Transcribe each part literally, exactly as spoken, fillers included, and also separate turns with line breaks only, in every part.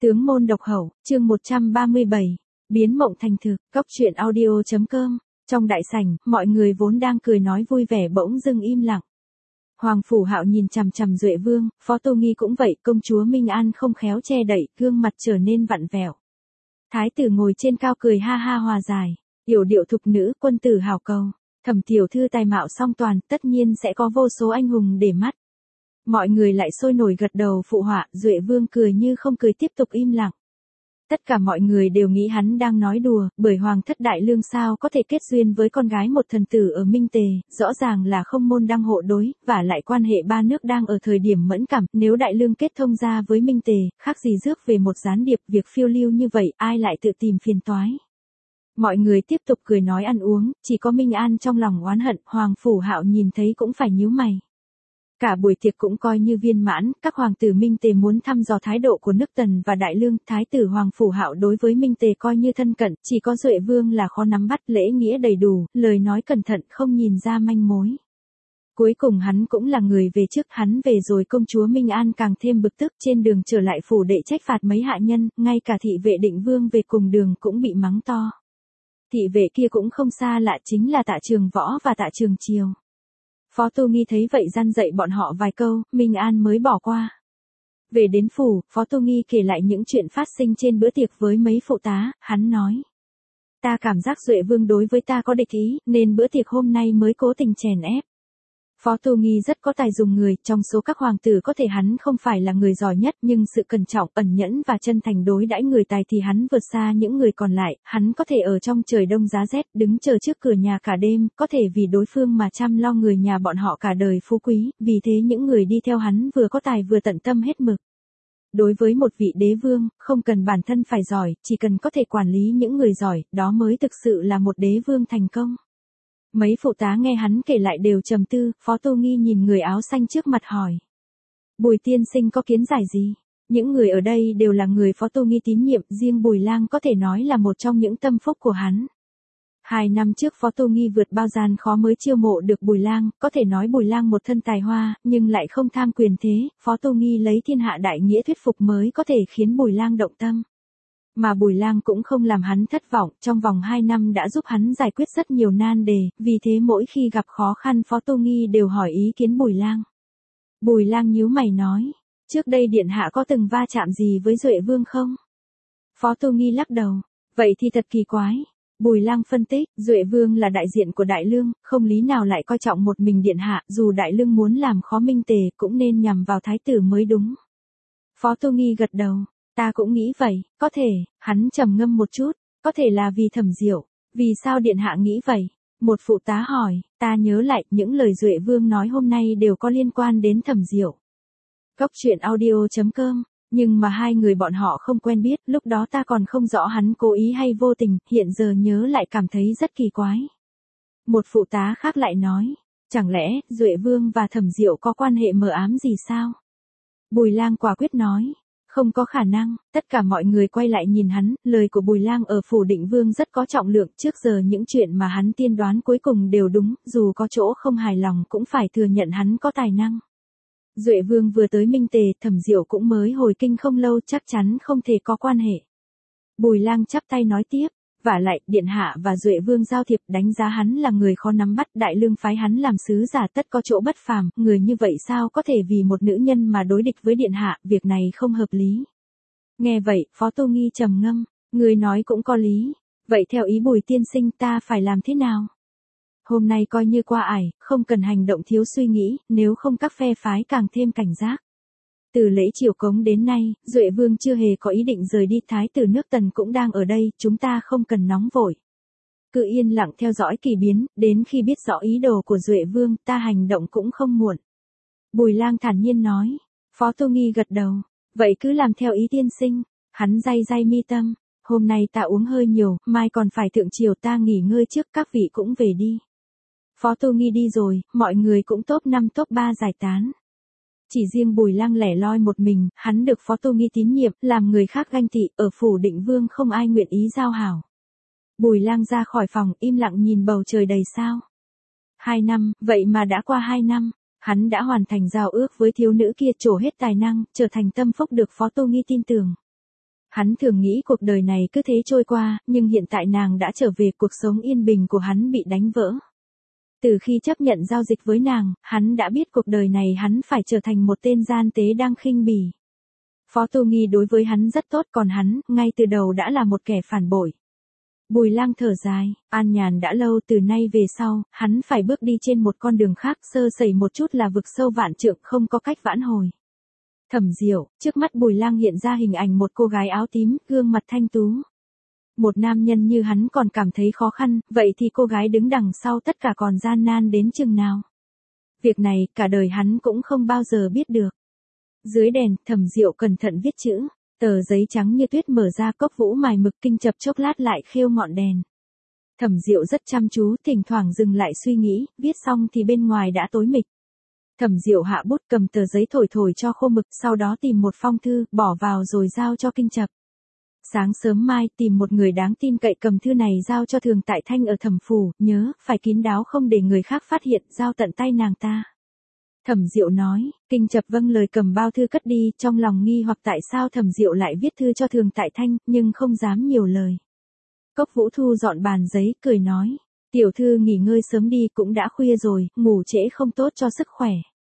Tướng môn độc hậu, chương một trăm ba mươi bảy, biến mộng thành thực, cốc truyện audio chấm com. Trong đại sảnh, mọi người vốn đang cười nói vui vẻ bỗng dưng im lặng. Hoàng Phủ Hạo nhìn chằm chằm Duệ Vương, Phó Tô Nghi cũng vậy, công chúa Minh An không khéo che đậy, gương mặt trở nên vặn vẹo. Thái tử ngồi trên cao cười ha ha hòa giải, yểu điệu thục nữ, quân tử hảo cầu, Thẩm tiểu thư tài mạo song toàn, tất nhiên sẽ có vô số anh hùng để mắt. Mọi người lại sôi nổi gật đầu phụ họa, Duệ Vương cười như không cười tiếp tục im lặng. Tất cả mọi người đều nghĩ hắn đang nói đùa, bởi Hoàng thất Đại Lương sao có thể kết duyên với con gái một thần tử ở Minh Tề, rõ ràng là không môn đăng hộ đối, và lại quan hệ ba nước đang ở thời điểm mẫn cảm, nếu Đại Lương kết thông ra với Minh Tề, khác gì rước về một gián điệp, việc phiêu lưu như vậy, ai lại tự tìm phiền toái. Mọi người tiếp tục cười nói ăn uống, chỉ có Minh An trong lòng oán hận, Hoàng Phủ Hạo nhìn thấy cũng phải nhíu mày. Cả buổi tiệc cũng coi như viên mãn, các hoàng tử Minh Tề muốn thăm dò thái độ của nước Tần và Đại Lương, thái tử Hoàng Phủ Hạo đối với Minh Tề coi như thân cận, chỉ có Duệ Vương là khó nắm bắt, lễ nghĩa đầy đủ, lời nói cẩn thận không nhìn ra manh mối. Cuối cùng hắn cũng là người về trước, hắn về rồi công chúa Minh An càng thêm bực tức, trên đường trở lại phủ đệ trách phạt mấy hạ nhân, ngay cả thị vệ Định Vương về cùng đường cũng bị mắng to. Thị vệ kia cũng không xa lạ, chính là Tạ Trường Võ và Tạ Trường Triều. Phó Tô Nghi thấy vậy gian dạy bọn họ vài câu, Minh An mới bỏ qua. Về đến phủ, Phó Tô Nghi kể lại những chuyện phát sinh trên bữa tiệc với mấy phụ tá, hắn nói. Ta cảm giác Duệ Vương đối với ta có địch ý, nên bữa tiệc hôm nay mới cố tình chèn ép. Phó Tô Nghi rất có tài dùng người, trong số các hoàng tử có thể hắn không phải là người giỏi nhất, nhưng sự cẩn trọng, ẩn nhẫn và chân thành đối đãi người tài thì hắn vượt xa những người còn lại, hắn có thể ở trong trời đông giá rét, đứng chờ trước cửa nhà cả đêm, có thể vì đối phương mà chăm lo người nhà bọn họ cả đời phú quý, vì thế những người đi theo hắn vừa có tài vừa tận tâm hết mực. Đối với một vị đế vương, không cần bản thân phải giỏi, chỉ cần có thể quản lý những người giỏi, đó mới thực sự là một đế vương thành công. Mấy phụ tá nghe hắn kể lại đều trầm tư, Phó Tô Nghi nhìn người áo xanh trước mặt hỏi. Bùi tiên sinh có kiến giải gì? Những người ở đây đều là người Phó Tô Nghi tín nhiệm, riêng Bùi Lang có thể nói là một trong những tâm phúc của hắn. Hai năm trước Phó Tô Nghi vượt bao gian khó mới chiêu mộ được Bùi Lang, có thể nói Bùi Lang một thân tài hoa, nhưng lại không tham quyền thế, Phó Tô Nghi lấy thiên hạ đại nghĩa thuyết phục mới có thể khiến Bùi Lang động tâm. Mà Bùi Lang cũng không làm hắn thất vọng, trong vòng hai năm đã giúp hắn giải quyết rất nhiều nan đề, vì thế mỗi khi gặp khó khăn Phó Tô Nghi đều hỏi ý kiến Bùi Lang. Bùi Lang nhíu mày nói, trước đây điện hạ có từng va chạm gì với Duệ Vương không? Phó Tô Nghi lắc đầu, vậy thì thật kỳ quái. Bùi Lang phân tích, Duệ Vương là đại diện của Đại Lương, không lý nào lại coi trọng một mình điện hạ, dù Đại Lương muốn làm khó Minh Tề cũng nên nhằm vào thái tử mới đúng. Phó Tô Nghi gật đầu. Ta cũng nghĩ vậy, có thể, hắn trầm ngâm một chút, có thể là vì Thẩm Diệu. Vì sao điện hạ nghĩ vậy? Một phụ tá hỏi, ta nhớ lại, những lời Duệ Vương nói hôm nay đều có liên quan đến Thẩm Diệu. Cốc truyện audio chấm com, nhưng mà hai người bọn họ không quen biết, lúc đó ta còn không rõ hắn cố ý hay vô tình, hiện giờ nhớ lại cảm thấy rất kỳ quái. Một phụ tá khác lại nói, chẳng lẽ, Duệ Vương và Thẩm Diệu có quan hệ mờ ám gì sao? Bùi Lang quả quyết nói. Không có khả năng, tất cả mọi người quay lại nhìn hắn, lời của Bùi Lang ở phủ Định Vương rất có trọng lượng, trước giờ những chuyện mà hắn tiên đoán cuối cùng đều đúng, dù có chỗ không hài lòng cũng phải thừa nhận hắn có tài năng. Duệ Vương vừa tới Minh Tề, Thẩm Diệu cũng mới hồi kinh không lâu, chắc chắn không thể có quan hệ. Bùi Lang chắp tay nói tiếp, vả lại, điện hạ và Duệ Vương giao thiệp, đánh giá hắn là người khó nắm bắt, Đại Lương phái hắn làm sứ giả tất có chỗ bất phàm, người như vậy sao có thể vì một nữ nhân mà đối địch với điện hạ, việc này không hợp lý. Nghe vậy, Phó Tô Nghi trầm ngâm, người nói cũng có lý, vậy theo ý Bùi tiên sinh ta phải làm thế nào? Hôm nay coi như qua ải, không cần hành động thiếu suy nghĩ, nếu không các phe phái càng thêm cảnh giác. Từ lễ triều cống đến nay, Duệ Vương chưa hề có ý định rời đi, thái tử nước Tần cũng đang ở đây, chúng ta không cần nóng vội. Cứ yên lặng theo dõi kỳ biến, đến khi biết rõ ý đồ của Duệ Vương, ta hành động cũng không muộn. Bùi Lang thản nhiên nói, Phó Tô Nghi gật đầu, vậy cứ làm theo ý tiên sinh, hắn day day mi tâm, hôm nay ta uống hơi nhiều, mai còn phải thượng triều, ta nghỉ ngơi trước, các vị cũng về đi. Phó Tô Nghi đi rồi, mọi người cũng top năm top ba giải tán. Chỉ riêng Bùi Lang lẻ loi một mình, hắn được Phó Tô Nghi tín nhiệm, làm người khác ganh tị, ở phủ Định Vương không ai nguyện ý giao hảo. Bùi Lang ra khỏi phòng, im lặng nhìn bầu trời đầy sao. Hai năm, vậy mà đã qua hai năm, hắn đã hoàn thành giao ước với thiếu nữ kia, trổ hết tài năng, trở thành tâm phúc được Phó Tô Nghi tin tưởng. Hắn thường nghĩ cuộc đời này cứ thế trôi qua, nhưng hiện tại nàng đã trở về, cuộc sống yên bình của hắn bị đánh vỡ. Từ khi chấp nhận giao dịch với nàng, hắn đã biết cuộc đời này hắn phải trở thành một tên gian tế đang khinh bỉ. Phó Tô Nghi đối với hắn rất tốt, còn hắn, ngay từ đầu đã là một kẻ phản bội. Bùi Lang thở dài, an nhàn đã lâu, từ nay về sau, hắn phải bước đi trên một con đường khác, sơ sẩy một chút là vực sâu vạn trượng, không có cách vãn hồi. Thẩm Diệu, trước mắt Bùi Lang hiện ra hình ảnh một cô gái áo tím, gương mặt thanh tú. Một nam nhân như hắn còn cảm thấy khó khăn, vậy thì cô gái đứng đằng sau tất cả còn gian nan đến chừng nào. Việc này, cả đời hắn cũng không bao giờ biết được. Dưới đèn, Thẩm Diệu cẩn thận viết chữ, tờ giấy trắng như tuyết mở ra, Cốc Vũ mài mực kinh chập chốc lát lại khêu ngọn đèn. Thẩm Diệu rất chăm chú, thỉnh thoảng dừng lại suy nghĩ, viết xong thì bên ngoài đã tối mịt. Thẩm Diệu hạ bút, cầm tờ giấy thổi thổi cho khô mực, sau đó tìm một phong thư, bỏ vào rồi giao cho kinh chập. Sáng sớm mai, tìm một người đáng tin cậy cầm thư này giao cho Thường Tại Thanh ở Thẩm phủ, nhớ, phải kín đáo không để người khác phát hiện, giao tận tay nàng ta. Thẩm Diệu nói, kinh chập vâng lời cầm bao thư cất đi, trong lòng nghi hoặc tại sao Thẩm Diệu lại viết thư cho Thường Tại Thanh, nhưng không dám nhiều lời. Cốc Vũ thu dọn bàn giấy, cười nói, tiểu thư nghỉ ngơi sớm đi, cũng đã khuya rồi, ngủ trễ không tốt cho sức khỏe.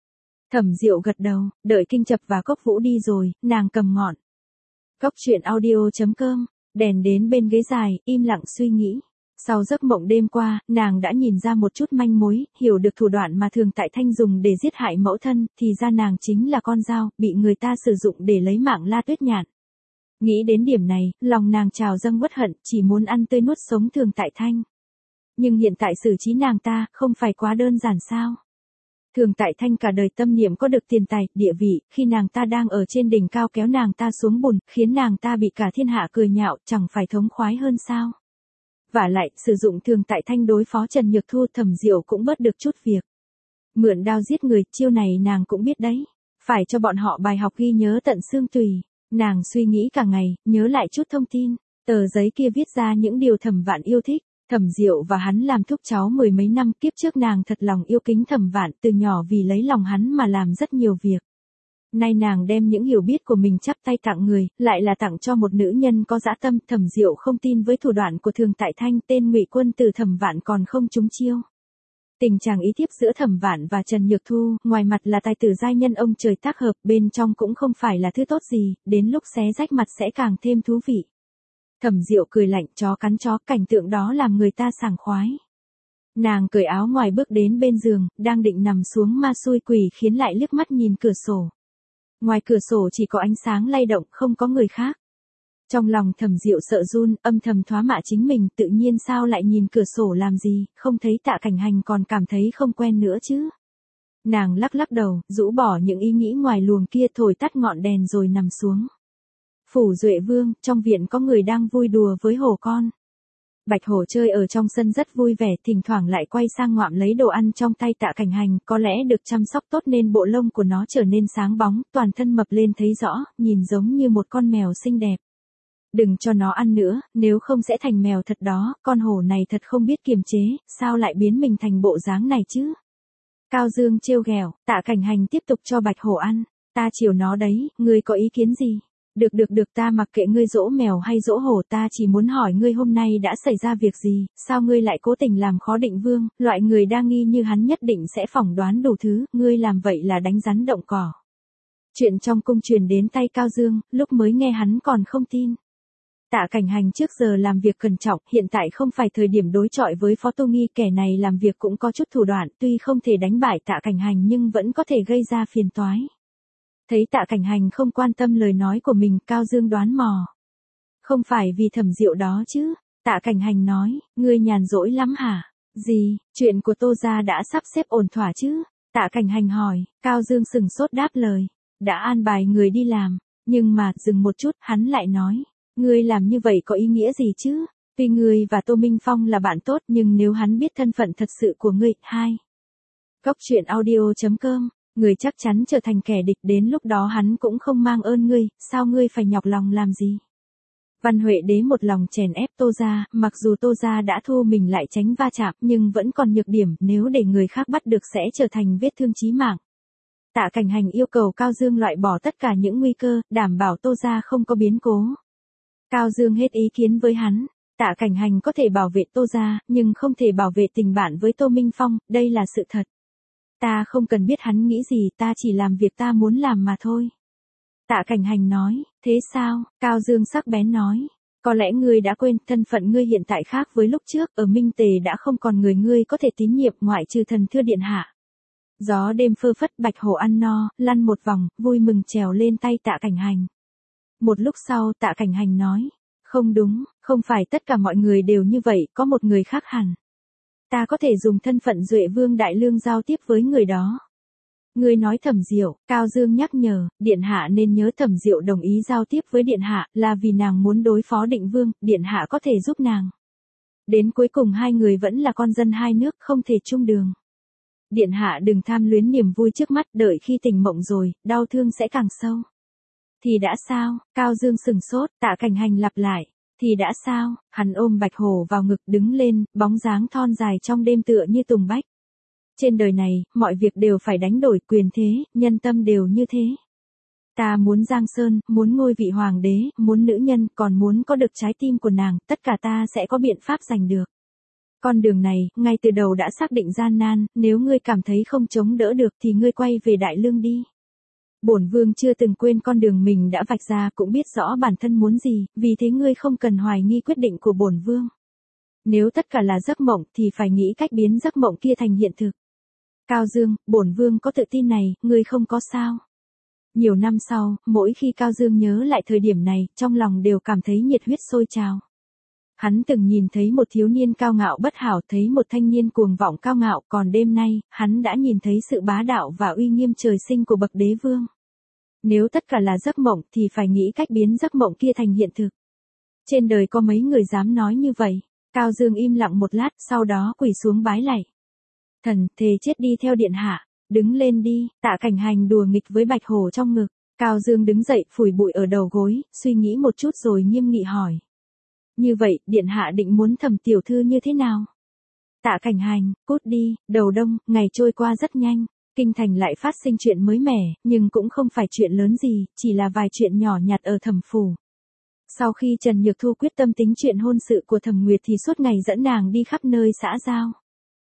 Thẩm Diệu gật đầu, đợi kinh chập và Cốc Vũ đi rồi, nàng cầm ngọn. Cốc truyện audio chấm com, đèn đến bên ghế dài, im lặng suy nghĩ. Sau giấc mộng đêm qua, nàng đã nhìn ra một chút manh mối, hiểu được thủ đoạn mà Thường Tại Thanh dùng để giết hại mẫu thân, thì ra nàng chính là con dao, bị người ta sử dụng để lấy mạng La Tuyết Nhạn. Nghĩ đến điểm này, lòng nàng trào dâng uất hận, chỉ muốn ăn tươi nuốt sống Thường Tại Thanh. Nhưng hiện tại xử trí nàng ta, không phải quá đơn giản sao? Thường Tại Thanh cả đời tâm niệm có được tiền tài, địa vị, khi nàng ta đang ở trên đỉnh cao kéo nàng ta xuống bùn, khiến nàng ta bị cả thiên hạ cười nhạo, chẳng phải thống khoái hơn sao? Vả lại, sử dụng Thường Tại Thanh đối phó Trần Nhược Thu, Thẩm Diệu cũng bớt được chút việc. Mượn đao giết người, chiêu này nàng cũng biết đấy. Phải cho bọn họ bài học ghi nhớ tận xương tùy. Nàng suy nghĩ cả ngày, nhớ lại chút thông tin. Tờ giấy kia viết ra những điều Thẩm Vạn yêu thích. Thẩm Diệu và hắn làm thúc cháu mười mấy năm, kiếp trước nàng thật lòng yêu kính Thẩm Vạn, từ nhỏ vì lấy lòng hắn mà làm rất nhiều việc. Nay nàng đem những hiểu biết của mình chắp tay tặng người, lại là tặng cho một nữ nhân có dã tâm. Thẩm Diệu không tin với thủ đoạn của Thường Tại Thanh, tên ngụy quân tử Thẩm Vạn còn không trúng chiêu. Tình chàng ý thiếp giữa Thẩm Vạn và Trần Nhược Thu, ngoài mặt là tài tử giai nhân ông trời tác hợp, bên trong cũng không phải là thứ tốt gì, đến lúc xé rách mặt sẽ càng thêm thú vị. Thẩm Diệu cười lạnh, chó cắn chó, cảnh tượng đó làm người ta sảng khoái. Nàng cởi áo ngoài bước đến bên giường, đang định nằm xuống ma xui quỷ khiến lại liếc mắt nhìn cửa sổ. Ngoài cửa sổ chỉ có ánh sáng lay động, không có người khác. Trong lòng Thẩm Diệu sợ run, âm thầm thoá mạ chính mình, tự nhiên sao lại nhìn cửa sổ làm gì, không thấy Tạ Cảnh Hành còn cảm thấy không quen nữa chứ. Nàng lắc lắc đầu, rũ bỏ những ý nghĩ ngoài luồng kia, thổi tắt ngọn đèn rồi nằm xuống. Phủ Duệ Vương, trong viện có người đang vui đùa với hổ con. Bạch hổ chơi ở trong sân rất vui vẻ, thỉnh thoảng lại quay sang ngoạm lấy đồ ăn trong tay Tạ Cảnh Hành, có lẽ được chăm sóc tốt nên bộ lông của nó trở nên sáng bóng, toàn thân mập lên thấy rõ, nhìn giống như một con mèo xinh đẹp. Đừng cho nó ăn nữa, nếu không sẽ thành mèo thật đó, con hổ này thật không biết kiềm chế, sao lại biến mình thành bộ dáng này chứ? Cao Dương trêu ghẹo, Tạ Cảnh Hành tiếp tục cho bạch hổ ăn, ta chiều nó đấy, ngươi có ý kiến gì? Được được được, ta mặc kệ ngươi dỗ mèo hay dỗ hổ, ta chỉ muốn hỏi ngươi hôm nay đã xảy ra việc gì, sao ngươi lại cố tình làm khó Định Vương, loại người đa nghi như hắn nhất định sẽ phỏng đoán đủ thứ, ngươi làm vậy là đánh rắn động cỏ. Chuyện trong cung truyền đến tay Cao Dương, lúc mới nghe hắn còn không tin. Tạ Cảnh Hành trước giờ làm việc cẩn trọng, hiện tại không phải thời điểm đối chọi với Phó Tô Nghi, kẻ này làm việc cũng có chút thủ đoạn, tuy không thể đánh bại Tạ Cảnh Hành nhưng vẫn có thể gây ra phiền toái. Thấy Tạ Cảnh Hành không quan tâm lời nói của mình, Cao Dương đoán mò. Không phải vì Thẩm Diệu đó chứ? Tạ Cảnh Hành nói, ngươi nhàn rỗi lắm hả? Gì, chuyện của Tô gia đã sắp xếp ổn thỏa chứ? Tạ Cảnh Hành hỏi, Cao Dương sừng sốt đáp lời, đã an bài người đi làm, nhưng mà, dừng một chút, hắn lại nói, ngươi làm như vậy có ý nghĩa gì chứ? Tuy ngươi và Tô Minh Phong là bạn tốt, nhưng nếu hắn biết thân phận thật sự của ngươi, hai. Cốc truyện audio chấm com, người chắc chắn trở thành kẻ địch, đến lúc đó hắn cũng không mang ơn ngươi, sao ngươi phải nhọc lòng làm gì? Văn Huệ Đế một lòng chèn ép Tô gia, mặc dù Tô gia đã thu mình lại tránh va chạm, nhưng vẫn còn nhược điểm, nếu để người khác bắt được sẽ trở thành vết thương chí mạng. Tạ Cảnh Hành yêu cầu Cao Dương loại bỏ tất cả những nguy cơ, đảm bảo Tô gia không có biến cố. Cao Dương hết ý kiến với hắn. Tạ Cảnh Hành có thể bảo vệ Tô gia, nhưng không thể bảo vệ tình bạn với Tô Minh Phong, đây là sự thật. Ta không cần biết hắn nghĩ gì, ta chỉ làm việc ta muốn làm mà thôi. Tạ Cảnh Hành nói, thế sao? Cao Dương sắc bén nói. Có lẽ ngươi đã quên, thân phận ngươi hiện tại khác với lúc trước, ở Minh Tề đã không còn người ngươi có thể tín nhiệm ngoại trừ thần thưa điện hạ. Gió đêm phơ phất, Bạch Hổ ăn no, lăn một vòng, vui mừng trèo lên tay Tạ Cảnh Hành. Một lúc sau Tạ Cảnh Hành nói, không đúng, không phải tất cả mọi người đều như vậy, có một người khác hẳn. Ta có thể dùng thân phận Duệ Vương Đại Lương giao tiếp với người đó. Ngươi nói Thẩm Diệu, Cao Dương nhắc nhở, điện hạ nên nhớ Thẩm Diệu đồng ý giao tiếp với điện hạ, là vì nàng muốn đối phó Định Vương, điện hạ có thể giúp nàng. Đến cuối cùng hai người vẫn là con dân hai nước, không thể chung đường. Điện hạ đừng tham luyến niềm vui trước mắt, đợi khi tỉnh mộng rồi, đau thương sẽ càng sâu. Thì đã sao? Cao Dương sừng sốt, Tạ Cảnh Hành lặp lại. Thì đã sao? Hắn ôm Bạch Hổ vào ngực đứng lên, bóng dáng thon dài trong đêm tựa như tùng bách. Trên đời này, mọi việc đều phải đánh đổi, quyền thế, nhân tâm đều như thế. Ta muốn Giang Sơn, muốn ngôi vị hoàng đế, muốn nữ nhân, còn muốn có được trái tim của nàng, tất cả ta sẽ có biện pháp giành được. Con đường này, ngay từ đầu đã xác định gian nan, nếu ngươi cảm thấy không chống đỡ được thì ngươi quay về Đại Lương đi. Bổn vương chưa từng quên con đường mình đã vạch ra, cũng biết rõ bản thân muốn gì, vì thế ngươi không cần hoài nghi quyết định của bổn vương. Nếu tất cả là giấc mộng thì phải nghĩ cách biến giấc mộng kia thành hiện thực. Cao Dương, bổn vương có tự tin này, ngươi không có sao? Nhiều năm sau, mỗi khi Cao Dương nhớ lại thời điểm này, trong lòng đều cảm thấy nhiệt huyết sôi trào. Hắn từng nhìn thấy một thiếu niên cao ngạo bất hảo, thấy một thanh niên cuồng vọng cao ngạo, còn đêm nay, hắn đã nhìn thấy sự bá đạo và uy nghiêm trời sinh của bậc đế vương. Nếu tất cả là giấc mộng thì phải nghĩ cách biến giấc mộng kia thành hiện thực. Trên đời có mấy người dám nói như vậy? Cao Dương im lặng một lát, sau đó quỳ xuống bái lạy. Thần, thề chết đi theo điện hạ, đứng lên đi. Tạ Cảnh Hành đùa nghịch với Bạch Hổ trong ngực. Cao Dương đứng dậy, phủi bụi ở đầu gối, suy nghĩ một chút rồi nghiêm nghị hỏi. Như vậy, điện hạ định muốn Thẩm tiểu thư như thế nào? Tạ Cảnh Hành, cút đi. Đầu đông, ngày trôi qua rất nhanh. Kinh thành lại phát sinh chuyện mới mẻ, nhưng cũng không phải chuyện lớn gì, chỉ là vài chuyện nhỏ nhặt ở Thẩm phủ. Sau khi Trần Nhược Thu quyết tâm tính chuyện hôn sự của Thẩm Nguyệt thì suốt ngày dẫn nàng đi khắp nơi xã giao.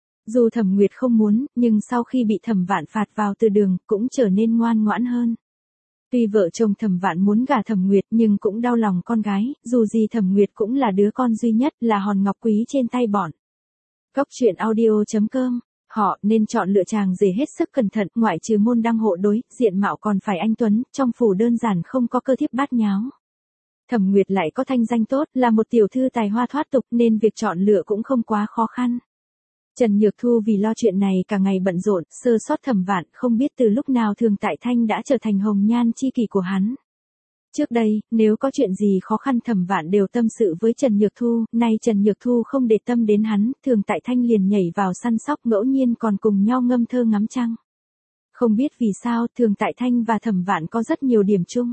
Dù Thẩm Nguyệt không muốn, nhưng sau khi bị Thẩm Vạn phạt vào từ đường, cũng trở nên ngoan ngoãn hơn. Tuy vợ chồng Thẩm Vạn muốn gả Thẩm Nguyệt nhưng cũng đau lòng con gái, dù gì Thẩm Nguyệt cũng là đứa con duy nhất, là hòn ngọc quý trên tay bọn. Cốc truyện audio chấm com. Họ nên chọn lựa chàng rể hết sức cẩn thận, ngoại trừ môn đăng hộ đối, diện mạo còn phải anh tuấn, trong phủ đơn giản không có cơ thiếp bát nháo. Thẩm Nguyệt lại có thanh danh tốt, là một tiểu thư tài hoa thoát tục nên việc chọn lựa cũng không quá khó khăn. Trần Nhược Thu vì lo chuyện này cả ngày bận rộn, sơ sót Thẩm Vạn, không biết từ lúc nào Thường Tại Thanh đã trở thành hồng nhan chi kỷ của hắn. Trước đây, nếu có chuyện gì khó khăn Thẩm Vạn đều tâm sự với Trần Nhược Thu, nay Trần Nhược Thu không để tâm đến hắn, Thường Tại Thanh liền nhảy vào săn sóc, ngẫu nhiên còn cùng nhau ngâm thơ ngắm trăng. Không biết vì sao, Thường Tại Thanh và Thẩm Vạn có rất nhiều điểm chung.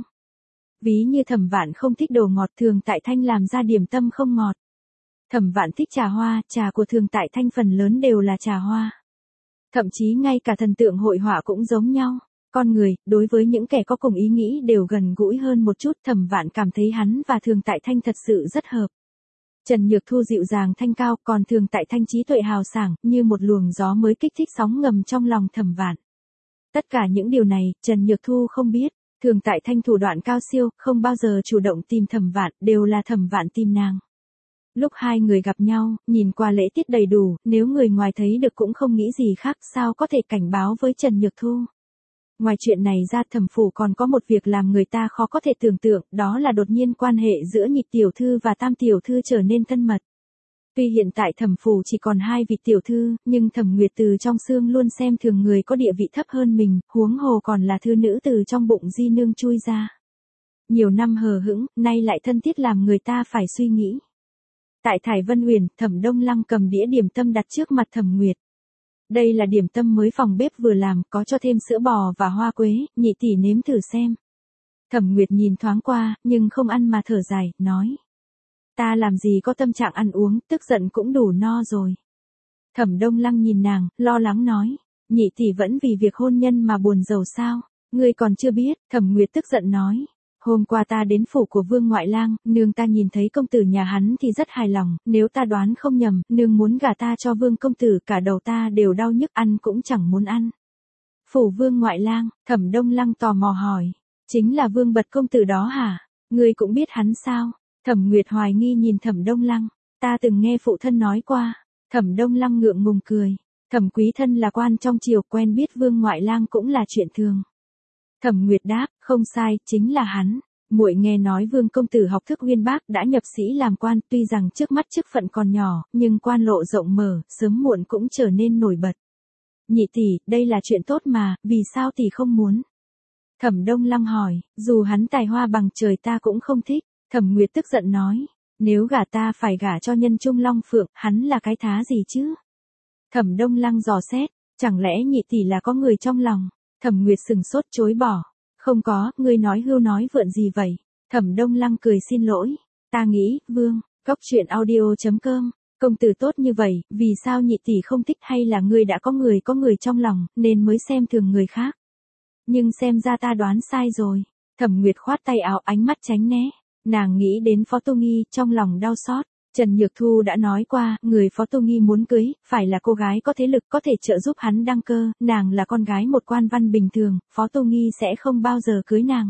Ví như Thẩm Vạn không thích đồ ngọt, Thường Tại Thanh làm ra điểm tâm không ngọt. Thẩm Vạn thích trà hoa, trà của Thường Tại Thanh phần lớn đều là trà hoa. Thậm chí ngay cả thần tượng hội họa cũng giống nhau. Con người, đối với những kẻ có cùng ý nghĩ đều gần gũi hơn một chút, Thẩm Vạn cảm thấy hắn và Thường Tại Thanh thật sự rất hợp. Trần Nhược Thu dịu dàng thanh cao, còn Thường Tại Thanh trí tuệ hào sảng, như một luồng gió mới kích thích sóng ngầm trong lòng Thẩm Vạn. Tất cả những điều này, Trần Nhược Thu không biết. Thường Tại Thanh thủ đoạn cao siêu, không bao giờ chủ động tìm Thẩm Vạn, đều là Thẩm Vạn tìm nàng. Lúc hai người gặp nhau, nhìn qua lễ tiết đầy đủ, nếu người ngoài thấy được cũng không nghĩ gì khác, sao có thể cảnh báo với Trần Nhược Thu. Ngoài chuyện này ra, Thẩm phủ còn có một việc làm người ta khó có thể tưởng tượng, đó là đột nhiên quan hệ giữa Nhị tiểu thư và Tam tiểu thư trở nên thân mật. Tuy hiện tại Thẩm phủ chỉ còn hai vị tiểu thư, nhưng Thẩm Nguyệt từ trong xương luôn xem thường người có địa vị thấp hơn mình, huống hồ còn là thư nữ từ trong bụng di nương chui ra. Nhiều năm hờ hững, nay lại thân thiết làm người ta phải suy nghĩ. Tại Thải Vân Uyển, Thẩm Đông Lăng cầm đĩa điểm tâm đặt trước mặt Thẩm Nguyệt. Đây là điểm tâm mới phòng bếp vừa làm, có cho thêm sữa bò và hoa quế, nhị tỷ nếm thử xem. Thẩm Nguyệt nhìn thoáng qua, nhưng không ăn mà thở dài, nói. Ta làm gì có tâm trạng ăn uống, tức giận cũng đủ no rồi. Thẩm Đông Lăng nhìn nàng, lo lắng nói. Nhị tỷ vẫn vì việc hôn nhân mà buồn rầu sao? Ngươi còn chưa biết, Thẩm Nguyệt tức giận nói. Hôm qua ta đến phủ của Vương ngoại lang, nương ta nhìn thấy công tử nhà hắn thì rất hài lòng, nếu ta đoán không nhầm, nương muốn gả ta cho Vương công tử, cả đầu ta đều đau nhức, ăn cũng chẳng muốn ăn. Phủ Vương ngoại lang, Thẩm Đông Lăng tò mò hỏi, chính là Vương Bật công tử đó hả? Ngươi cũng biết hắn sao? Thẩm Nguyệt hoài nghi nhìn Thẩm Đông Lăng, ta từng nghe phụ thân nói qua. Thẩm Đông Lăng ngượng ngùng cười, Thẩm quý thân là quan trong triều, quen biết Vương ngoại lang cũng là chuyện thường. Thẩm Nguyệt đáp, không sai, chính là hắn. Muội nghe nói Vương công tử học thức uyên bác, đã nhập sĩ làm quan, tuy rằng trước mắt chức phận còn nhỏ, nhưng quan lộ rộng mở, sớm muộn cũng trở nên nổi bật. Nhị tỷ, đây là chuyện tốt mà, vì sao tỷ không muốn? Thẩm Đông Lăng hỏi, dù hắn tài hoa bằng trời ta cũng không thích. Thẩm Nguyệt tức giận nói, nếu gả ta phải gả cho nhân trung long phượng, hắn là cái thá gì chứ? Thẩm Đông Lăng dò xét, chẳng lẽ nhị tỷ là có người trong lòng? Thẩm Nguyệt sừng sốt chối bỏ, không có, ngươi nói hưu nói vượn gì vậy? Thẩm Đông Lăng cười xin lỗi, ta nghĩ, Vương, góc truyện audio chấm com, công tử tốt như vậy, vì sao nhị tỷ không thích, hay là ngươi đã có người có người trong lòng, nên mới xem thường người khác? Nhưng xem ra ta đoán sai rồi. Thẩm Nguyệt khoát tay áo, ánh mắt tránh né. Nàng nghĩ đến Phó Tô Nghi, trong lòng đau xót. Trần Nhược Thu đã nói qua, người Phó Tô Nghi muốn cưới, phải là cô gái có thế lực, có thể trợ giúp hắn đăng cơ. Nàng là con gái một quan văn bình thường, Phó Tô Nghi sẽ không bao giờ cưới nàng.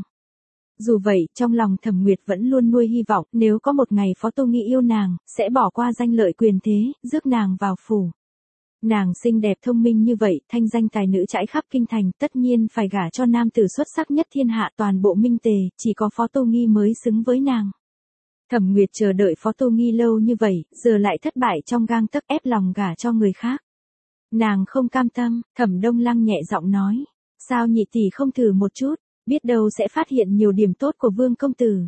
Dù vậy, trong lòng Thẩm Nguyệt vẫn luôn nuôi hy vọng, nếu có một ngày Phó Tô Nghi yêu nàng, sẽ bỏ qua danh lợi quyền thế, rước nàng vào phủ. Nàng xinh đẹp thông minh như vậy, thanh danh tài nữ trải khắp kinh thành, tất nhiên phải gả cho nam tử xuất sắc nhất thiên hạ, toàn bộ minh tề, chỉ có Phó Tô Nghi mới xứng với nàng. Thẩm Nguyệt chờ đợi Phó Tô Nghi lâu như vậy, giờ lại thất bại trong gang tấc, ép lòng gả cho người khác. Nàng không cam tâm, Thẩm Đông Lăng nhẹ giọng nói, sao nhị tỷ không thử một chút, biết đâu sẽ phát hiện nhiều điểm tốt của Vương công tử.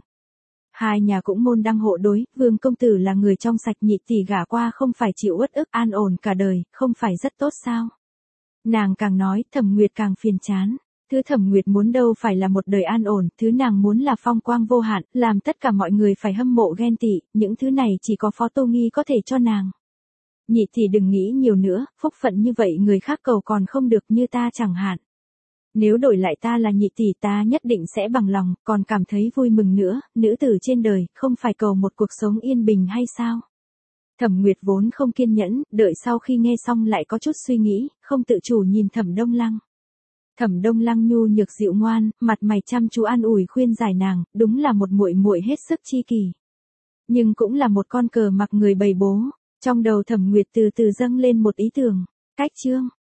Hai nhà cũng môn đăng hộ đối, Vương công tử là người trong sạch, nhị tỷ gả qua không phải chịu uất ức an ổn cả đời, không phải rất tốt sao? Nàng càng nói, Thẩm Nguyệt càng phiền chán. Thứ Thẩm Nguyệt muốn đâu phải là một đời an ổn, thứ nàng muốn là phong quang vô hạn, làm tất cả mọi người phải hâm mộ ghen tị, những thứ này chỉ có Phó Tô Nghi có thể cho nàng. Nhị tỷ đừng nghĩ nhiều nữa, phúc phận như vậy người khác cầu còn không được, như ta chẳng hạn. Nếu đổi lại ta là nhị tỷ, ta nhất định sẽ bằng lòng, còn cảm thấy vui mừng nữa, nữ tử trên đời, không phải cầu một cuộc sống yên bình hay sao? Thẩm Nguyệt vốn không kiên nhẫn, đợi sau khi nghe xong lại có chút suy nghĩ, không tự chủ nhìn Thẩm Đông Lăng. Thẩm Đông Lăng nhu nhược dịu ngoan, mặt mày chăm chú an ủi khuyên giải nàng, đúng là một muội muội hết sức chi kỷ. Nhưng cũng là một con cờ mặc người bày bố, trong đầu Thẩm Nguyệt từ từ dâng lên một ý tưởng, cách chương.